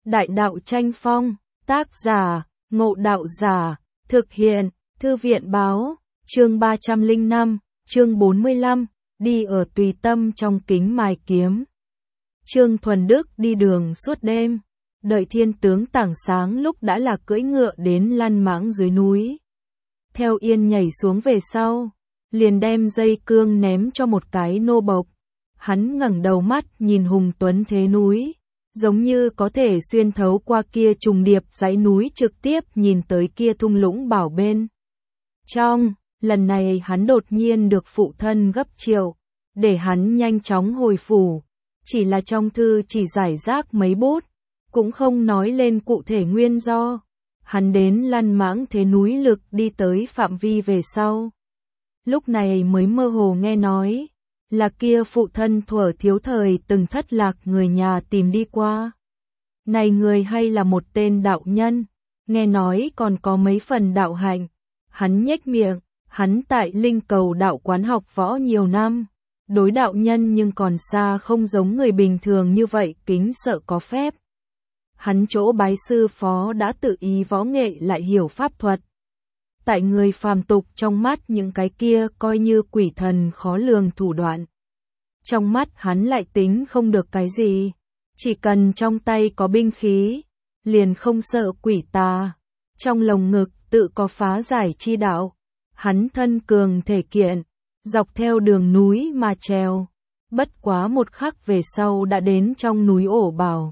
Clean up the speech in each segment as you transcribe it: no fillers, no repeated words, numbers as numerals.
Đại đạo tranh phong, tác giả, Ngộ Đạo Giả, thực hiện, Thư viện báo, chương 305, chương 45, đi ở tùy tâm trong kính mài kiếm. Trương Thuần Đức đi đường suốt đêm, đợi thiên tướng tảng sáng lúc đã là cưỡi ngựa đến lăn mãng dưới núi. Theo Yên nhảy xuống về sau, liền đem dây cương ném cho một cái nô bộc. Hắn ngẩng đầu mắt nhìn hùng tuấn thế núi, giống như có thể xuyên thấu qua kia trùng điệp dãy núi trực tiếp nhìn tới kia thung lũng bảo bên. Trong, lần này hắn đột nhiên được phụ thân gấp triệu, để hắn nhanh chóng hồi phủ. Chỉ là trong thư chỉ giải rác mấy bút, cũng không nói lên cụ thể nguyên do. Hắn đến lăn mãng thế núi lực đi tới phạm vi về sau. Lúc này mới mơ hồ nghe nói, là kia phụ thân thuở thiếu thời từng thất lạc người nhà tìm đi qua. Này người hay là một tên đạo nhân, nghe nói còn có mấy phần đạo hạnh. Hắn nhếch miệng, hắn tại Linh Cầu đạo quán học võ nhiều năm. Đối đạo nhân nhưng còn xa không giống người bình thường như vậy kính sợ có phép. Hắn chỗ bái sư phó đã tự ý võ nghệ lại hiểu pháp thuật. Tại người phàm tục trong mắt những cái kia coi như quỷ thần khó lường thủ đoạn. Trong mắt hắn lại tính không được cái gì. Chỉ cần trong tay có binh khí, liền không sợ quỷ tà. Trong lồng ngực tự có phá giải chi đạo. Hắn thân cường thể kiện, dọc theo đường núi mà trèo. Bất quá một khắc về sau đã đến trong núi ổ bảo.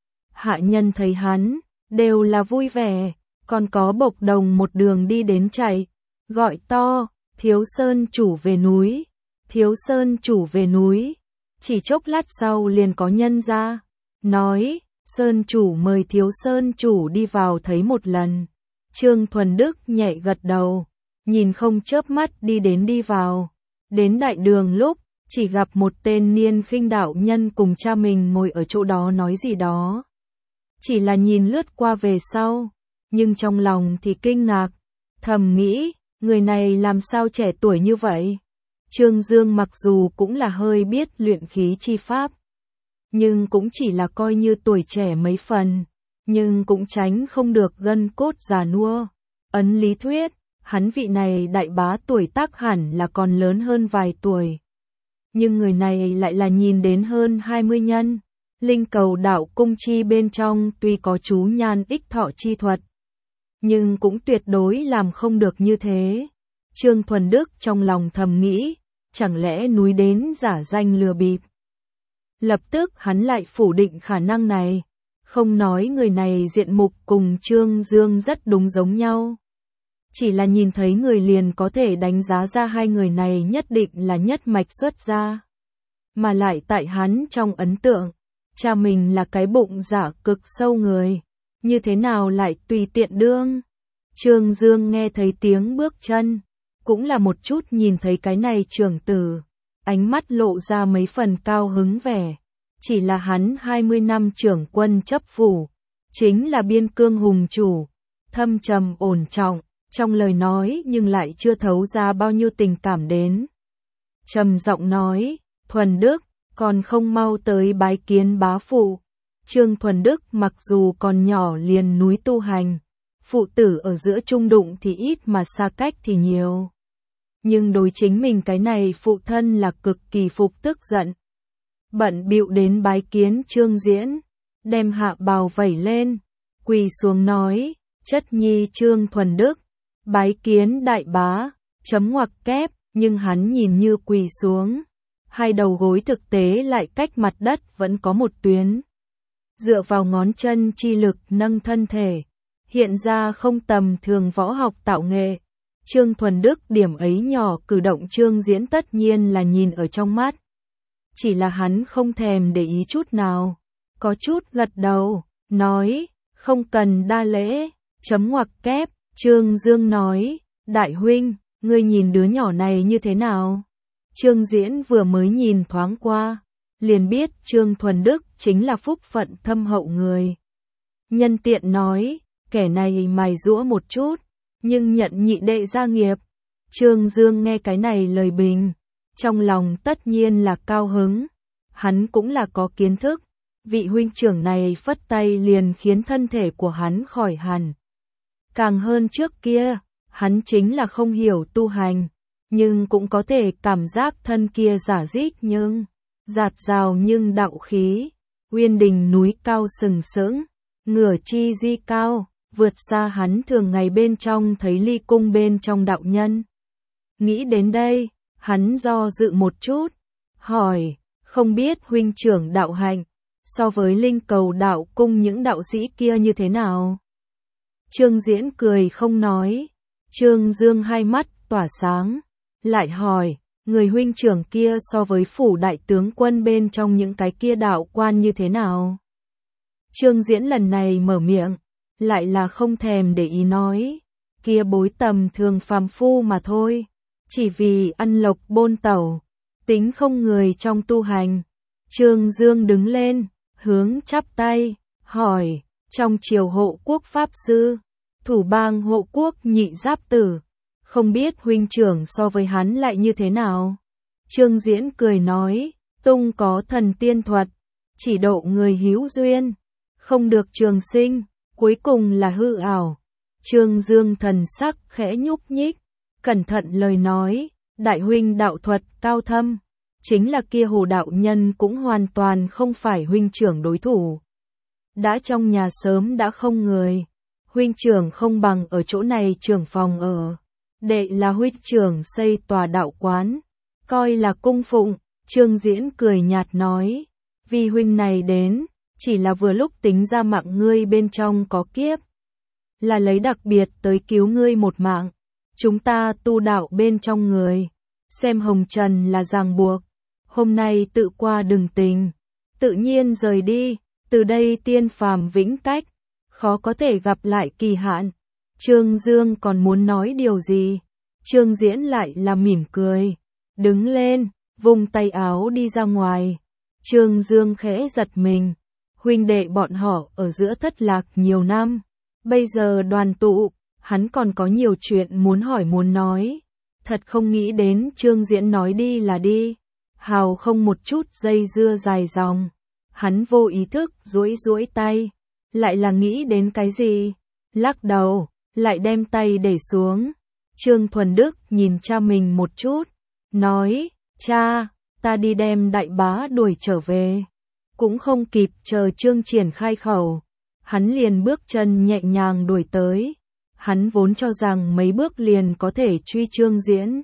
Hạ nhân thấy hắn, đều là vui vẻ, còn có bộc đồng một đường đi đến chạy, gọi to, Thiếu Sơn chủ về núi, Thiếu Sơn chủ về núi. Chỉ chốc lát sau liền có nhân ra, nói, Sơn chủ mời Thiếu Sơn chủ đi vào thấy một lần. Trương Thuần Đức nhẹ gật đầu, nhìn không chớp mắt đi vào. Đến đại đường lúc, chỉ gặp một tên niên khinh đạo nhân cùng cha mình ngồi ở chỗ đó nói gì đó. Chỉ là nhìn lướt qua về sau, nhưng trong lòng thì kinh ngạc, thầm nghĩ, người này làm sao trẻ tuổi như vậy. Trương Dương mặc dù cũng là hơi biết luyện khí chi pháp, nhưng cũng chỉ là coi như tuổi trẻ mấy phần, nhưng cũng tránh không được gân cốt già nua. Ấn lý thuyết, hắn vị này đại bá tuổi tác hẳn là còn lớn hơn vài tuổi. Nhưng người này lại là nhìn đến hơn 20 nhân. Linh Cầu đạo cung chi bên trong tuy có chú nhan ích thọ chi thuật, nhưng cũng tuyệt đối làm không được như thế. Trương Thuần Đức trong lòng thầm nghĩ, chẳng lẽ núi đến giả danh lừa bịp. Lập tức hắn lại phủ định khả năng này, không nói người này diện mục cùng Trương Dương rất đúng giống nhau. Chỉ là nhìn thấy người liền có thể đánh giá ra hai người này nhất định là nhất mạch xuất gia. Mà lại tại hắn trong ấn tượng, cha mình là cái bụng dạ cực sâu người, như thế nào lại tùy tiện đương. Trương Dương nghe thấy tiếng bước chân, cũng là một chút nhìn thấy cái này trưởng tử, ánh mắt lộ ra mấy phần cao hứng vẻ. Chỉ là hắn 20 năm trưởng quân chấp phủ, chính là biên cương hùng chủ, thâm trầm ổn trọng, trong lời nói nhưng lại chưa thấu ra bao nhiêu tình cảm đến. Trầm giọng nói, Thuần Đức, còn không mau tới bái kiến bá phụ. Trương Thuần Đức mặc dù còn nhỏ liền núi tu hành, phụ tử ở giữa chung đụng thì ít mà xa cách thì nhiều. Nhưng đối chính mình cái này phụ thân là cực kỳ phục tức giận. Bận bịu đến bái kiến Trương Diễn, đem hạ bào vẩy lên, quỳ xuống nói, chất nhi Trương Thuần Đức, bái kiến đại bá, chấm ngoặc kép, nhưng hắn nhìn như quỳ xuống. Hai đầu gối thực tế lại cách mặt đất vẫn có một tuyến. Dựa vào ngón chân chi lực nâng thân thể, hiện ra không tầm thường võ học tạo nghệ. Trương Thuần Đức điểm ấy nhỏ cử động Trương Diễn tất nhiên là nhìn ở trong mắt. Chỉ là hắn không thèm để ý chút nào, có chút gật đầu, nói, không cần đa lễ, chấm ngoặc kép. Trương Dương nói, đại huynh, ngươi nhìn đứa nhỏ này như thế nào? Trương Diễn vừa mới nhìn thoáng qua, liền biết Trương Thuần Đức chính là phúc phận thâm hậu người. Nhân tiện nói, kẻ này mài giũa một chút, nhưng nhận nhị đệ gia nghiệp. Trương Dương nghe cái này lời bình, trong lòng tất nhiên là cao hứng. Hắn cũng là có kiến thức, vị huynh trưởng này phất tay liền khiến thân thể của hắn khỏi hẳn. Càng hơn trước kia, hắn chính là không hiểu tu hành, nhưng cũng có thể cảm giác thân kia giả dích nhưng dạt dào nhưng đạo khí, uyên đình núi cao sừng sững, ngửa chi di cao, vượt xa hắn thường ngày bên trong thấy ly cung bên trong đạo nhân. Nghĩ đến đây, hắn do dự một chút, hỏi, không biết huynh trưởng đạo hạnh, so với linh cầu đạo cung những đạo sĩ kia như thế nào? Trương Diễn cười không nói, Trương Dương hai mắt tỏa sáng, lại hỏi, người huynh trưởng kia so với phủ đại tướng quân bên trong những cái kia đạo quan như thế nào? Trương Diễn lần này mở miệng, lại là không thèm để ý nói, kia bối tầm thường phàm phu mà thôi, chỉ vì ăn lộc bôn tẩu, tính không người trong tu hành. Trương Dương đứng lên, hướng chắp tay, hỏi, trong triều hộ quốc pháp sư, thủ bang hộ quốc Nhị Giáp Tử, không biết huynh trưởng so với hắn lại như thế nào? Trương Diễn cười nói, tung có thần tiên thuật, chỉ độ người hữu duyên, không được trường sinh, cuối cùng là hư ảo. Trương Dương thần sắc khẽ nhúc nhích, cẩn thận lời nói, đại huynh đạo thuật cao thâm, chính là kia Hồ đạo nhân cũng hoàn toàn không phải huynh trưởng đối thủ. Đã trong nhà sớm đã không người, huynh trưởng không bằng ở chỗ này trưởng phòng ở, đệ là huynh trưởng xây tòa đạo quán, coi là cung phụng. Trương Diễn cười nhạt nói, vì huynh này đến, chỉ là vừa lúc tính ra mạng ngươi bên trong có kiếp, là lấy đặc biệt tới cứu ngươi một mạng. Chúng ta tu đạo bên trong người, xem hồng trần là ràng buộc, hôm nay tự qua đừng tình, tự nhiên rời đi, từ đây tiên phàm vĩnh cách, khó có thể gặp lại kỳ hạn. Trương Dương còn muốn nói điều gì, Trương Diễn lại là mỉm cười, đứng lên, vung tay áo đi ra ngoài. Trương Dương khẽ giật mình, huynh đệ bọn họ ở giữa thất lạc nhiều năm, bây giờ đoàn tụ, hắn còn có nhiều chuyện muốn hỏi muốn nói, thật không nghĩ đến Trương Diễn nói đi là đi, hào không một chút dây dưa dài dòng. Hắn vô ý thức duỗi tay, lại là nghĩ đến cái gì, lắc đầu, lại đem tay để xuống. Trương Thuần Đức nhìn cha mình một chút, nói, cha, ta đi đem đại bá đuổi trở về. Cũng không kịp chờ Trương Triển khai khẩu, hắn liền bước chân nhẹ nhàng đuổi tới. Hắn vốn cho rằng mấy bước liền có thể truy Trương Diễn.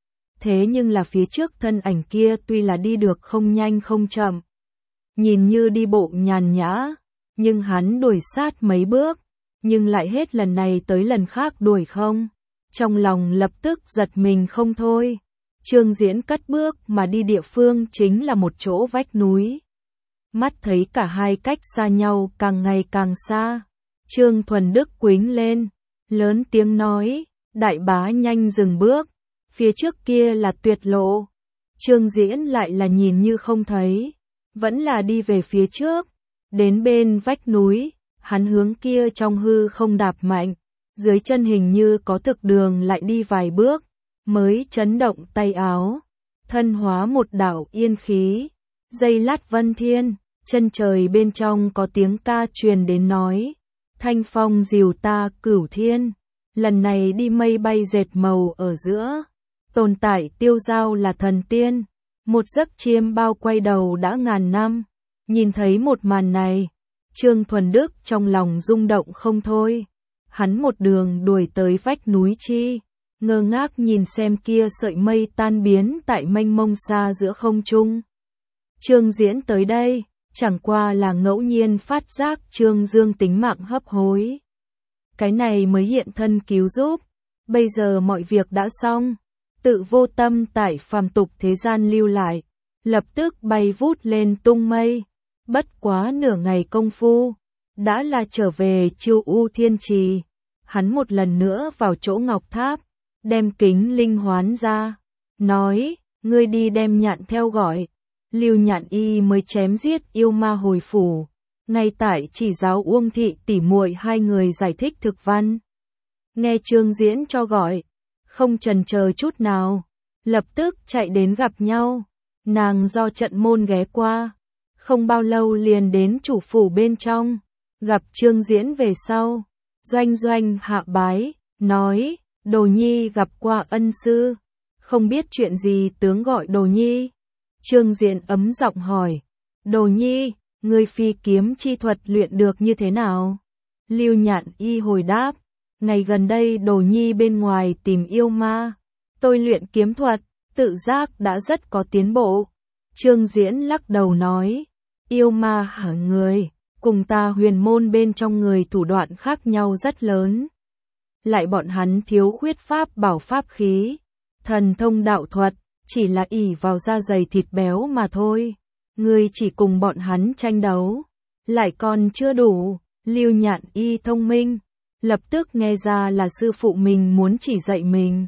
Thế nhưng là phía trước thân ảnh kia tuy là đi được không nhanh không chậm, nhìn như đi bộ nhàn nhã, nhưng hắn đuổi sát mấy bước, nhưng lại hết lần này tới lần khác đuổi không. Trong lòng lập tức giật mình không thôi. Trương Diễn cất bước mà đi địa phương chính là một chỗ vách núi. Mắt thấy cả hai cách xa nhau càng ngày càng xa. Trương Thuần Đức quính lên, lớn tiếng nói, đại bá nhanh dừng bước, phía trước kia là tuyệt lộ. Trương Diễn lại là nhìn như không thấy, vẫn là đi về phía trước, đến bên vách núi, hắn hướng kia trong hư không đạp mạnh, dưới chân hình như có thực đường lại đi vài bước, mới chấn động tay áo, thân hóa một đạo yên khí, giây lát vân thiên, chân trời bên trong có tiếng ca truyền đến nói, thanh phong dìu ta cửu thiên, lần này đi mây bay dệt màu ở giữa, tồn tại tiêu giao là thần tiên, một giấc chiêm bao quay đầu đã ngàn năm. Nhìn thấy một màn này, Trương Thuần Đức trong lòng rung động không thôi. Hắn một đường đuổi tới vách núi chi, ngơ ngác nhìn xem kia sợi mây tan biến tại mênh mông xa giữa không trung. Trương Diễn tới đây, chẳng qua là ngẫu nhiên phát giác Trương Dương tính mạng hấp hối. Cái này mới hiện thân cứu giúp, bây giờ mọi việc đã xong, tự vô tâm tại phàm tục thế gian lưu lại, lập tức bay vút lên tung mây. Bất quá nửa ngày công phu, đã là trở về Chiêu U Thiên Trì. Hắn một lần nữa vào chỗ ngọc tháp, đem kính linh hoán ra, nói, ngươi đi đem Nhạn theo gọi. Lưu Nhạn y mới chém giết yêu ma hồi phủ, ngay tại chỉ giáo Uông thị tỉ muội hai người giải thích thực văn. Nghe Trương Diễn cho gọi, không chần chờ chút nào, lập tức chạy đến gặp nhau. Nàng do trận môn ghé qua, không bao lâu liền đến chủ phủ bên trong, gặp Trương Diễn về sau. Doanh Doanh hạ bái, nói, Đồ Nhi gặp qua ân sư, không biết chuyện gì tướng gọi Đồ Nhi. Trương Diễn ấm giọng hỏi, Đồ Nhi, ngươi phi kiếm chi thuật luyện được như thế nào? Lưu Nhạn Y hồi đáp, ngày gần đây Đồ Nhi bên ngoài tìm yêu ma, tôi luyện kiếm thuật, tự giác đã rất có tiến bộ. Trương Diễn lắc đầu nói, yêu ma hả người, cùng ta huyền môn bên trong người thủ đoạn khác nhau rất lớn. Lại bọn hắn thiếu khuyết pháp bảo pháp khí, thần thông đạo thuật, chỉ là ỷ vào da dày thịt béo mà thôi. Ngươi chỉ cùng bọn hắn tranh đấu, lại còn chưa đủ. Lưu Nhạn Y thông minh, lập tức nghe ra là sư phụ mình muốn chỉ dạy mình.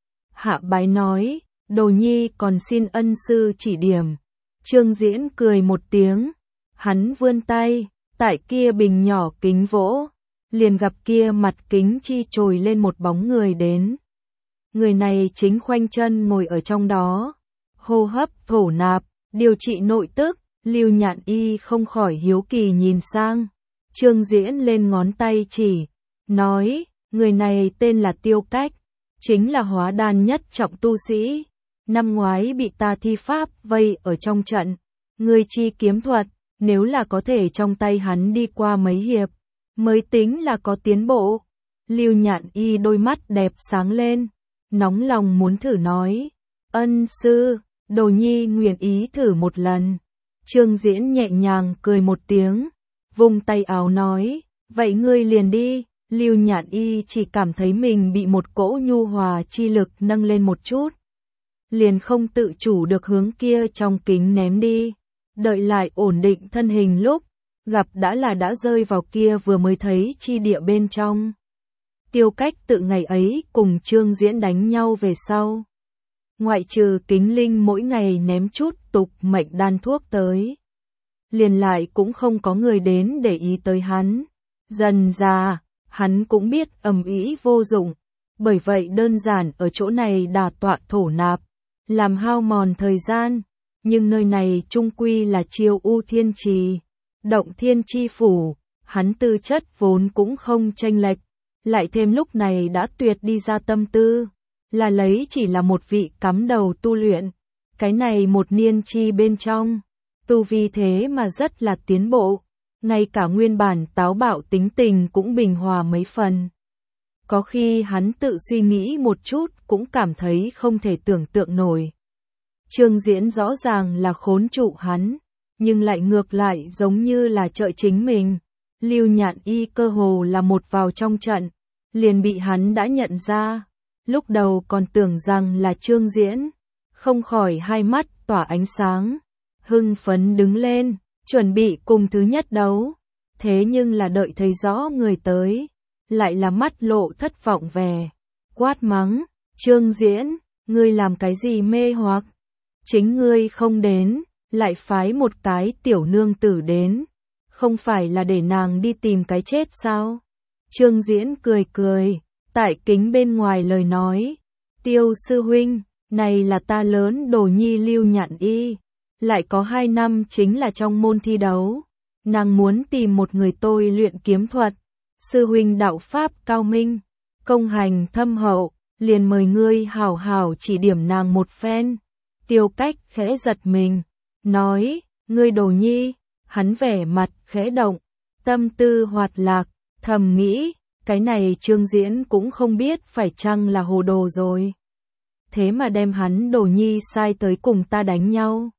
Hạ bái nói, Đồ Nhi còn xin ân sư chỉ điểm. Trương Diễn cười một tiếng, hắn vươn tay, tại kia bình nhỏ kính vỗ, liền gặp kia mặt kính chi trồi lên một bóng người đến. Người này chính khoanh chân ngồi ở trong đó, hô hấp thổ nạp, điều trị nội tức. Lưu Nhạn Y không khỏi hiếu kỳ nhìn sang. Trương Diễn lên ngón tay chỉ, nói, người này tên là Tiêu Cách, chính là hóa đan nhất trọng tu sĩ. Năm ngoái bị ta thi pháp vây ở trong trận, ngươi chi kiếm thuật, nếu là có thể trong tay hắn đi qua mấy hiệp, mới tính là có tiến bộ. Lưu Nhạn Y đôi mắt đẹp sáng lên, nóng lòng muốn thử nói, ân sư, Đồ Nhi nguyện ý thử một lần. Trương Diễn nhẹ nhàng cười một tiếng, vung tay áo nói, vậy ngươi liền đi. Lưu Nhạn Y chỉ cảm thấy mình bị một cỗ nhu hòa chi lực nâng lên một chút, liền không tự chủ được hướng kia trong kính ném đi. Đợi lại ổn định thân hình lúc, gặp đã rơi vào kia vừa mới thấy chi địa bên trong. Tiêu Cách tự ngày ấy cùng Trương Diễn đánh nhau về sau, ngoại trừ Kính Linh mỗi ngày ném chút tục mệnh đan thuốc tới, liền lại cũng không có người đến để ý tới hắn. Dần dà, hắn cũng biết ầm ĩ vô dụng, bởi vậy đơn giản ở chỗ này đả tọa thổ nạp, làm hao mòn thời gian. Nhưng nơi này chung quy là Chiêu U Thiên Trì, Động Thiên Chi Phủ, hắn tư chất vốn cũng không chênh lệch, lại thêm lúc này đã tuyệt đi ra tâm tư, là lấy chỉ là một vị cắm đầu tu luyện, cái này một niên chi bên trong, tu vi thế mà rất là tiến bộ, ngay cả nguyên bản táo bạo tính tình cũng bình hòa mấy phần. Có khi hắn tự suy nghĩ một chút cũng cảm thấy không thể tưởng tượng nổi. Trương Diễn rõ ràng là khốn trụ hắn, nhưng lại ngược lại giống như là trợ chính mình. Lưu Nhạn Y cơ hồ là một vào trong trận, liền bị hắn đã nhận ra. Lúc đầu còn tưởng rằng là Trương Diễn, không khỏi hai mắt tỏa ánh sáng, hưng phấn đứng lên, chuẩn bị cùng thứ nhất đấu. Thế nhưng là đợi thấy rõ người tới, lại là mắt lộ thất vọng vẻ, quát mắng, Trương Diễn, ngươi làm cái gì mê hoặc? Chính ngươi không đến, lại phái một cái tiểu nương tử đến, không phải là để nàng đi tìm cái chết sao? Trương Diễn cười cười, tại kính bên ngoài lời nói, Tiêu sư huynh, này là ta lớn Đồ Nhi Lưu Nhạn Y, lại có 2 năm chính là trong môn thi đấu, nàng muốn tìm một người tôi luyện kiếm thuật, sư huynh đạo pháp cao minh, công hành thâm hậu, liền mời ngươi hảo hảo chỉ điểm nàng một phen. Tiêu Cách khẽ giật mình, nói, ngươi Đồ Nhi, hắn vẻ mặt khẽ động, tâm tư hoạt lạc, thầm nghĩ, cái này Trương Diễn cũng không biết phải chăng là hồ đồ rồi. Thế mà đem hắn Đồ Nhi sai tới cùng ta đánh nhau.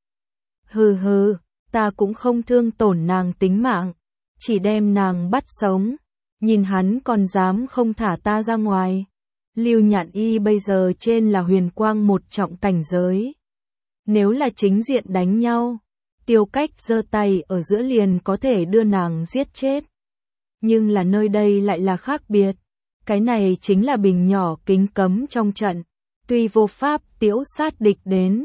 Hừ hừ, ta cũng không thương tổn nàng tính mạng, chỉ đem nàng bắt sống, nhìn hắn còn dám không thả ta ra ngoài. Lưu Nhạn Y bây giờ trên là huyền quang một trọng cảnh giới. Nếu là chính diện đánh nhau, Tiêu Cách giơ tay ở giữa liền có thể đưa nàng giết chết. Nhưng là nơi đây lại là khác biệt. Cái này chính là bình nhỏ kính cấm trong trận. Tuy vô pháp tiễu sát địch đến,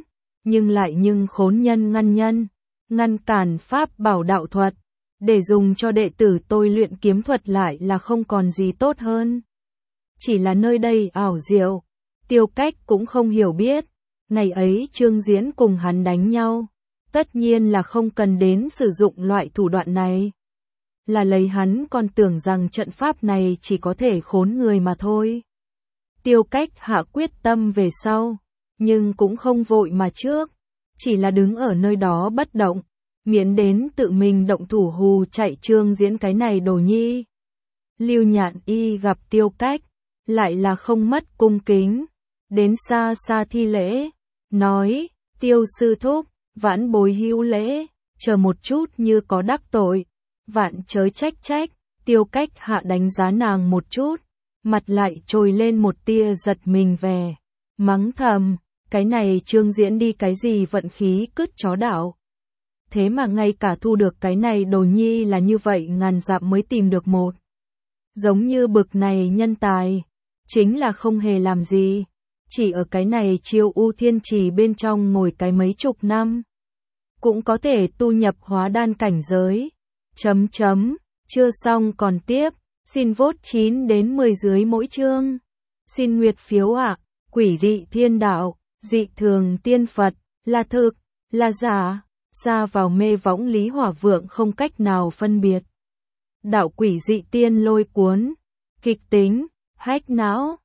nhưng khốn nhân, ngăn cản pháp bảo đạo thuật. Để dùng cho đệ tử tôi luyện kiếm thuật lại là không còn gì tốt hơn. Chỉ là nơi đây ảo diệu, Tiêu Cách cũng không hiểu biết. Ngày ấy Trương Diễn cùng hắn đánh nhau, tất nhiên là không cần đến sử dụng loại thủ đoạn này. Là lấy hắn còn tưởng rằng trận pháp này chỉ có thể khốn người mà thôi. Tiêu Cách hạ quyết tâm về sau, nhưng cũng không vội mà trước, chỉ là đứng ở nơi đó bất động, miễn đến tự mình động thủ hù chạy Trương Diễn cái này đồ nhi. Lưu Nhạn Y gặp Tiêu Cách, lại là không mất cung kính, đến xa xa thi lễ, nói, Tiêu sư thúc, vãn bối hữu lễ, chờ một chút như có đắc tội, vạn chớ trách trách. Tiêu Cách hạ đánh giá nàng một chút, mặt lại trồi lên một tia giật mình về, mắng thầm, cái này Trương Diễn đi cái gì vận khí cứt chó đảo. Thế mà ngay cả thu được cái này đồ nhi là như vậy ngàn dặm mới tìm được một. Giống như bực này nhân tài, chính là không hề làm gì, chỉ ở cái này Chiêu U Thiên Trì bên trong ngồi cái mấy chục năm. Cũng có thể tu nhập hóa đan cảnh giới. Chưa xong còn tiếp, xin vote 9 đến 10 dưới mỗi chương. Xin nguyệt phiếu ạ, quỷ dị thiên đạo, dị thường tiên Phật, là thực, là giả, xa vào mê võng Lý Hỏa Vượng không cách nào phân biệt. Đạo quỷ dị tiên lôi cuốn, kịch tính, hách não.